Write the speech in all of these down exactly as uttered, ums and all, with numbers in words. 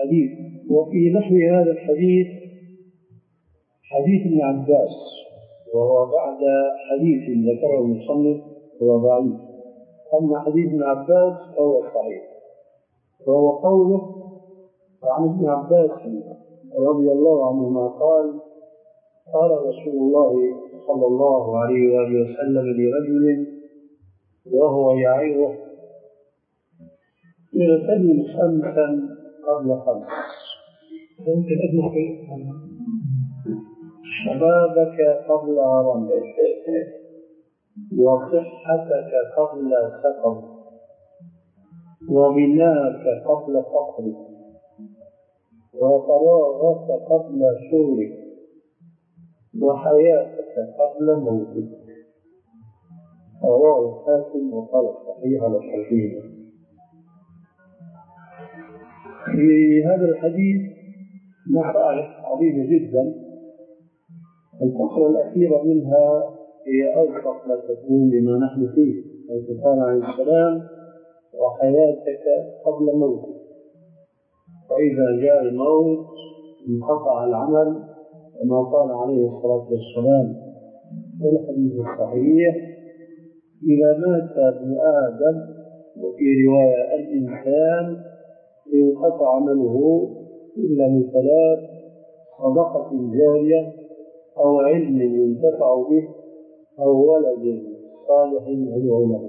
الحديث. وفي نحو هذا الحديث حديث ابن عباس، وهو بعد حديث ذكره المصنف هو ضعيف. أما حديث ابن عباس فهو صحيح، وهو قوله عن ابن عباس رضي الله عنهما قال: قال رسول الله صلى الله عليه وآله وسلم لرجل وهو يعظه: اغتنم خمسا قبل خمس، ممكن أجمع شبابك قبل هرمك، وصحتك قبل سقمك، وغناك قبل فقرك، وفراغك قبل شغلك، وحياتك قبل موتك. رواه الحاكم وقال صحيح على الصحيح. في هذا الحديث نصائح عظيمة جدا، الفقرة الأخيرة منها هي أوفق ما تكون لما نحن فيه، حيث قال عليه السلام: وحياتك قبل موتك، فإذا جاء الموت انقطع العمل، كما قال عليه الصلاة والسلام في الحديث الصحيح: إذا مات ابن آدم، وفي رواية الإنسان، انقطع عمله إلا من ثلاث: صدقة جارية، أو علم ينتفع به، أو ولد صالح يدعو له.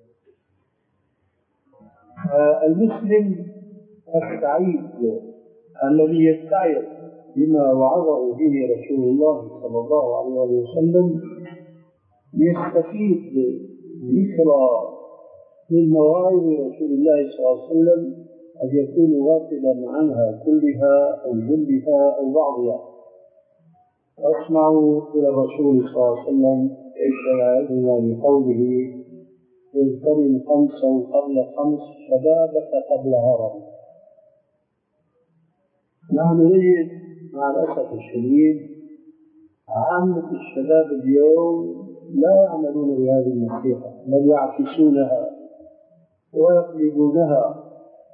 المسلم السعيد الذي يستعير بما وعظه به رسول الله صلى الله عليه وسلم يستفيد ذكرى من مواعظ رسول الله صلى الله عليه وسلم قد يكون غافلا عنها كلها أو جلها أو بعضها. أسمعوا إلى الرسول صلى الله عليه وسلم كيف يعظنا بقوله: اغتنم خمسا قبل خمس، شبابك قبل هرم. نحن نجد مع الأسف الشديد عامة الشباب اليوم لا يعملون بهذه النصيحة، بل يعكسونها ويقلبونها،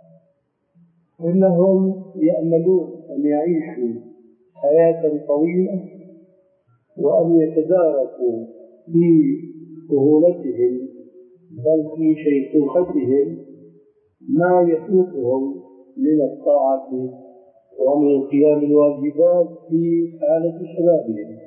إنهم يأملون أن يعيشوا حياة طويلة وأن يتداركوا في طفولتهم بل في شيخوختهم ما يفوتهم من الطاعة ومن قيام الواجبات في حالة شبابهم.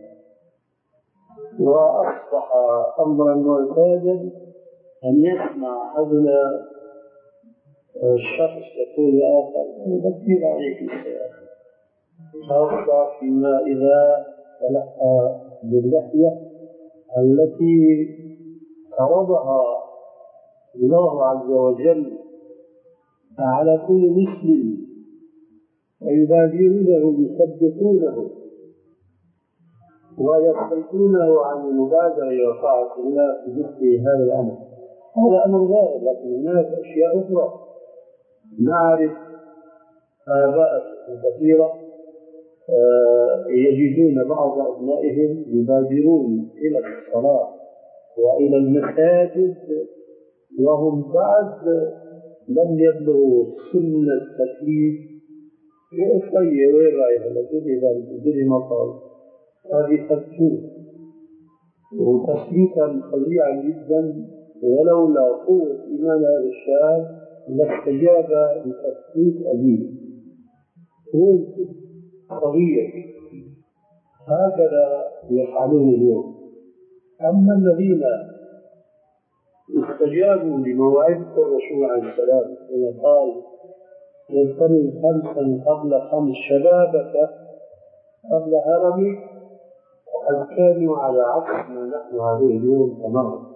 وأصبح أمرا معتادا أن يسمع أحدنا الشخص يقول لآخر: بكير عليك الشيء، خاصة فيما إذا تلقى باللحية التي فرضها الله عز وجل على كل مسلم، ويبادرونه يثبتونه ويصرفونه عن المبادرة إلى طاعة الله في مثل هذا الأمر. هذا أمر ظاهر، لكن هناك أشياء أخرى. نعرف آباء كثيرة يجدون بعض أبنائهم يبادرون إلى الصلاة وإلى المساجد وهم بعد لم يبلغوا سن التكليف. يصلي وين رايح؟ لكن إذا الدنيا مطر هذه تكفير وتثبيتا فظيعا جدا، ولولا قوة إيمان هذا الشاب لاستجاب لتثبيت أبيه. هو صغير، هكذا يفعلون اليوم. أما الذين استجابوا لمواعظ الرسول عليه السلام حين قال: اغتنم خمسا قبل خمس، شبابك قبل هرمك، وقد كانوا على عكس ما نحن عليه اليوم تماما.